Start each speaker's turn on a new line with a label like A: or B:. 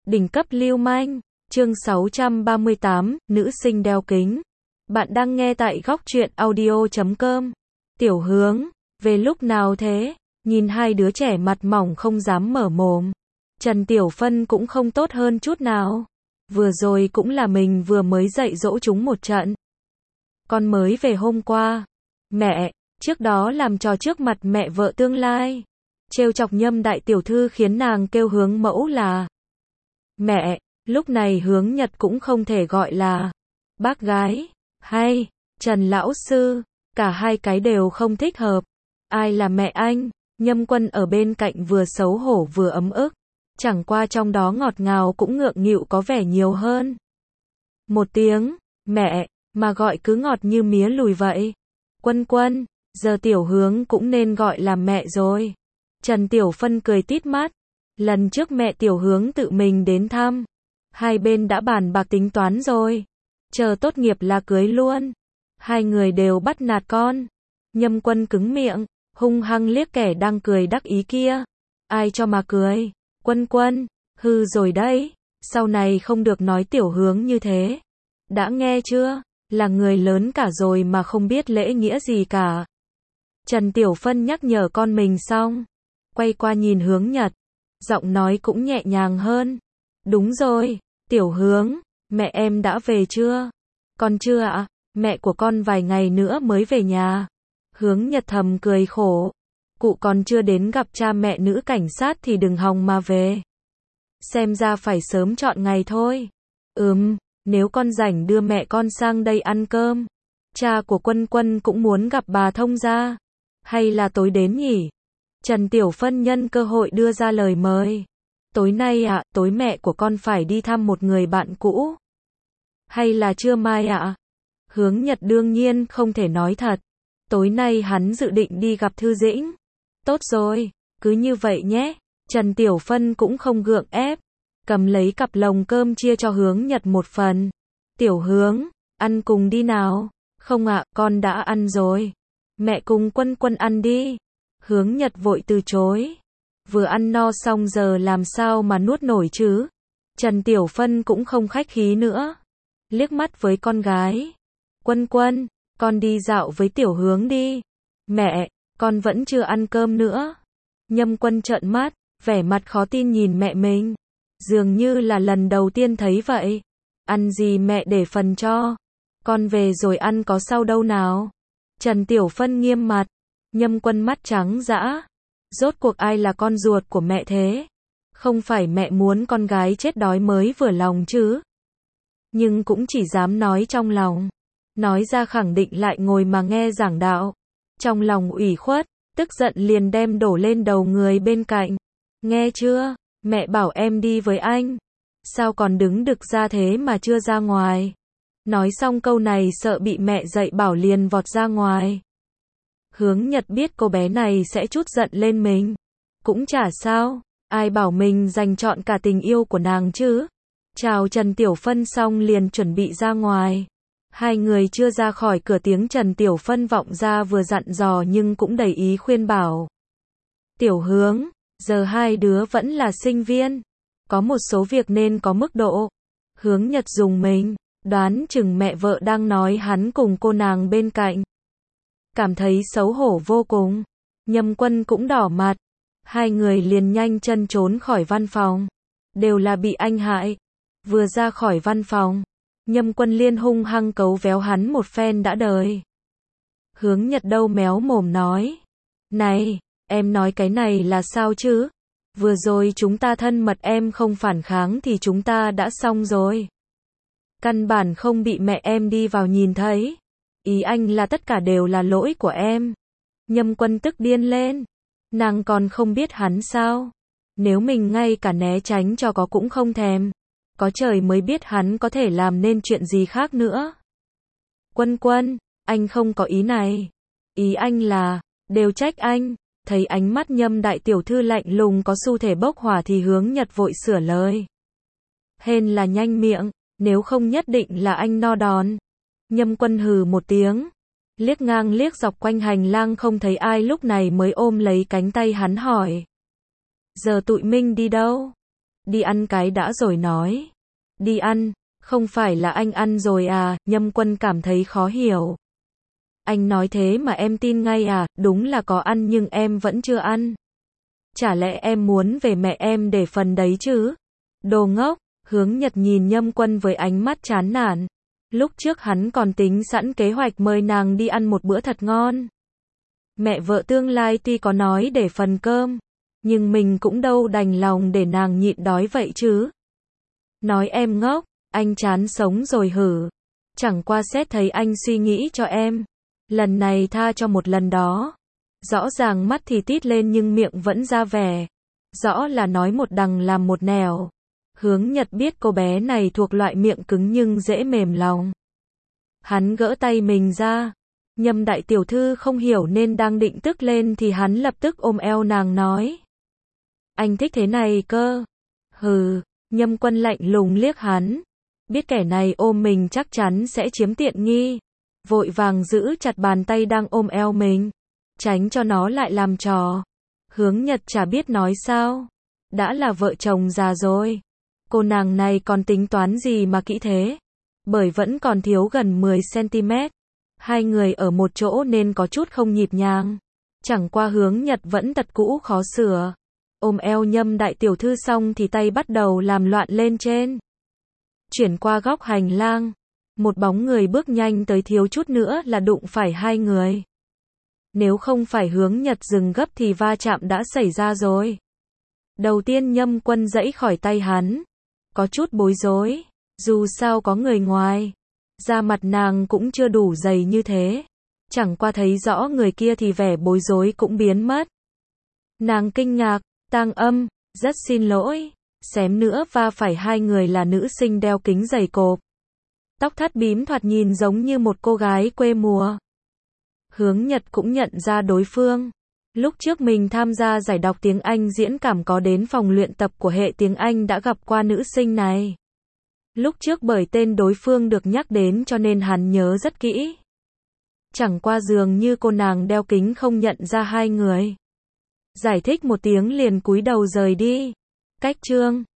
A: Đỉnh cấp lưu manh, chương 638, nữ sinh đeo kính. Bạn đang nghe tại góc truyện audio.com. Tiểu Hướng, về lúc nào thế? Nhìn hai đứa trẻ mặt mỏng không dám mở mồm. Trần Tiểu Phân cũng không tốt hơn chút nào. Vừa rồi cũng là mình vừa mới dạy dỗ chúng một trận. Con mới về hôm qua. Mẹ, trước đó làm trò trước mặt mẹ vợ tương lai. Trêu chọc Nhâm đại tiểu thư khiến nàng kêu Hướng mẫu là mẹ, lúc này Hướng Nhật cũng không thể gọi là bác gái, hay Trần lão sư, cả hai cái đều không thích hợp. Ai là mẹ anh? Nhâm Quân ở bên cạnh vừa xấu hổ vừa ấm ức, chẳng qua trong đó ngọt ngào cũng ngượng nghịu có vẻ nhiều hơn. Một tiếng, mẹ, mà gọi cứ ngọt như mía lùi vậy. Quân Quân, giờ Tiểu Hướng cũng nên gọi là mẹ rồi. Trần Tiểu Phân cười tít mắt. Lần trước mẹ Tiểu Hướng tự mình đến thăm, hai bên đã bàn bạc tính toán rồi. Chờ tốt nghiệp là cưới luôn. Hai người đều bắt nạt con. Nhâm Quân cứng miệng, hung hăng liếc kẻ đang cười đắc ý kia. Ai cho mà cười? Quân Quân, hư rồi đấy. Sau này không được nói Tiểu Hướng như thế. Đã nghe chưa? Là người lớn cả rồi mà không biết lễ nghĩa gì cả. Trần Tiểu Phân nhắc nhở con mình xong, quay qua nhìn Hướng Nhật, giọng nói cũng nhẹ nhàng hơn. Đúng rồi, Tiểu Hướng, mẹ em đã về chưa? Con chưa ạ, mẹ của con vài ngày nữa mới về nhà. Hướng Nhật thầm cười khổ. Cụ còn chưa đến gặp cha mẹ nữ cảnh sát thì đừng hòng mà về. Xem ra phải sớm chọn ngày thôi. Nếu con rảnh đưa mẹ con sang đây ăn cơm. Cha của Quân Quân cũng muốn gặp bà thông gia. Hay là tối đến nhỉ? Trần Tiểu Phân nhân cơ hội đưa ra lời mời. Tối nay ạ, tối mẹ của con phải đi thăm một người bạn cũ. Hay là trưa mai ạ? Hướng Nhật đương nhiên không thể nói thật. Tối nay hắn dự định đi gặp Thư Dĩnh. Tốt rồi, cứ như vậy nhé. Trần Tiểu Phân cũng không gượng ép. Cầm lấy cặp lồng cơm chia cho Hướng Nhật một phần. Tiểu Hướng, ăn cùng đi nào. Không ạ, con đã ăn rồi. Mẹ cùng Quân Quân ăn đi. Hướng Nhật vội từ chối. Vừa ăn no xong giờ làm sao mà nuốt nổi chứ? Trần Tiểu Phân cũng không khách khí nữa. Liếc mắt với con gái. Quân Quân, con đi dạo với Tiểu Hướng đi. Mẹ, con vẫn chưa ăn cơm nữa. Nhâm Quân trợn mắt, vẻ mặt khó tin nhìn mẹ mình. Dường như là lần đầu tiên thấy vậy. Ăn gì mẹ để phần cho. Con về rồi ăn có sao đâu nào. Trần Tiểu Phân nghiêm mặt. Nhâm Quân mắt trắng dã. Rốt cuộc ai là con ruột của mẹ thế? Không phải mẹ muốn con gái chết đói mới vừa lòng chứ? Nhưng cũng chỉ dám nói trong lòng. Nói ra khẳng định lại ngồi mà nghe giảng đạo. Trong lòng ủy khuất, tức giận liền đem đổ lên đầu người bên cạnh. Nghe chưa? Mẹ bảo em đi với anh. Sao còn đứng đực ra thế mà chưa ra ngoài? Nói xong câu này sợ bị mẹ dạy bảo liền vọt ra ngoài. Hướng Nhật biết cô bé này sẽ trút giận lên mình. Cũng chả sao, ai bảo mình dành trọn cả tình yêu của nàng chứ. Chào Trần Tiểu Phân xong liền chuẩn bị ra ngoài. Hai người chưa ra khỏi cửa tiếng Trần Tiểu Phân vọng ra vừa dặn dò nhưng cũng đầy ý khuyên bảo. Tiểu Hướng, giờ hai đứa vẫn là sinh viên. Có một số việc nên có mức độ. Hướng Nhật dùng mình, đoán chừng mẹ vợ đang nói hắn cùng cô nàng bên cạnh. Cảm thấy xấu hổ vô cùng. Nhâm Quân cũng đỏ mặt. Hai người liền nhanh chân trốn khỏi văn phòng. Đều là bị anh hại. Vừa ra khỏi văn phòng, Nhâm Quân liên hung hăng cấu véo hắn một phen đã đời. Hướng Nhật đâu méo mồm nói. Này, em nói cái này là sao chứ? Vừa rồi chúng ta thân mật em không phản kháng thì chúng ta đã xong rồi. Căn bản không bị mẹ em đi vào nhìn thấy. Ý anh là tất cả đều là lỗi của em. Nhâm Quân tức điên lên. Nàng còn không biết hắn sao? Nếu mình ngay cả né tránh cho có cũng không thèm. Có trời mới biết hắn có thể làm nên chuyện gì khác nữa. Quân Quân, anh không có ý này. Ý anh là, đều trách anh. Thấy ánh mắt Nhâm đại tiểu thư lạnh lùng có xu thể bốc hỏa thì Hướng Nhật vội sửa lời. Hên là nhanh miệng, nếu không nhất định là anh no đòn. Nhâm Quân hừ một tiếng, liếc ngang liếc dọc quanh hành lang không thấy ai lúc này mới ôm lấy cánh tay hắn hỏi. Giờ tụi mình đi đâu? đi ăn cái đã rồi nói. Đi ăn, không phải là anh ăn rồi à, Nhâm Quân cảm thấy khó hiểu. Anh nói thế mà em tin ngay à, đúng là có ăn nhưng em vẫn chưa ăn. Chả lẽ em muốn về mẹ em để phần đấy chứ? Đồ ngốc, Hướng Nhật nhìn Nhâm Quân với ánh mắt chán nản. Lúc trước hắn còn tính sẵn kế hoạch mời nàng đi ăn một bữa thật ngon. Mẹ vợ tương lai tuy có nói để phần cơm, nhưng mình cũng đâu đành lòng để nàng nhịn đói vậy chứ. Nói em ngốc, anh chán sống rồi hử. Chẳng qua xét thấy anh suy nghĩ cho em. Lần này tha cho một lần đó. Rõ ràng mắt thì tít lên nhưng miệng vẫn ra vẻ. Rõ là nói một đằng làm một nẻo. Hướng Nhật biết cô bé này thuộc loại miệng cứng nhưng dễ mềm lòng. Hắn gỡ tay mình ra. Nhâm đại tiểu thư không hiểu nên đang định tức lên thì hắn lập tức ôm eo nàng nói. Anh thích thế này cơ. Hừ, Nhâm Quân lạnh lùng liếc hắn. Biết kẻ này ôm mình chắc chắn sẽ chiếm tiện nghi. Vội vàng giữ chặt bàn tay đang ôm eo mình. Tránh cho nó lại làm trò. Hướng Nhật chả biết nói sao. Đã là vợ chồng già rồi. Cô nàng này còn tính toán gì mà kỹ thế. Bởi vẫn còn thiếu gần 10cm. Hai người ở một chỗ nên có chút không nhịp nhàng. Chẳng qua Hướng Nhật vẫn tật cũ khó sửa. Ôm eo Nhâm đại tiểu thư xong thì tay bắt đầu làm loạn lên trên. Chuyển qua góc hành lang. Một bóng người bước nhanh tới thiếu chút nữa là đụng phải hai người. Nếu không phải Hướng Nhật dừng gấp thì va chạm đã xảy ra rồi. Đầu tiên Nhâm Quân giãy khỏi tay hắn. Có chút bối rối. Dù sao có người ngoài. Da mặt nàng cũng chưa đủ dày như thế. Chẳng qua thấy rõ người kia thì vẻ bối rối cũng biến mất. Nàng kinh ngạc, Tang Âm, rất xin lỗi. Xém nữa va phải hai người là nữ sinh đeo kính dày cộp. Tóc thắt bím thoạt nhìn giống như một cô gái quê mùa. Hướng Nhật cũng nhận ra đối phương. Lúc trước mình tham gia giải đọc tiếng Anh diễn cảm có đến phòng luyện tập của hệ tiếng Anh đã gặp qua nữ sinh này. Lúc trước bởi tên đối phương được nhắc đến cho nên hắn nhớ rất kỹ. Chẳng qua dường như cô nàng đeo kính không nhận ra hai người. Giải thích một tiếng liền cúi đầu rời đi. Cách chương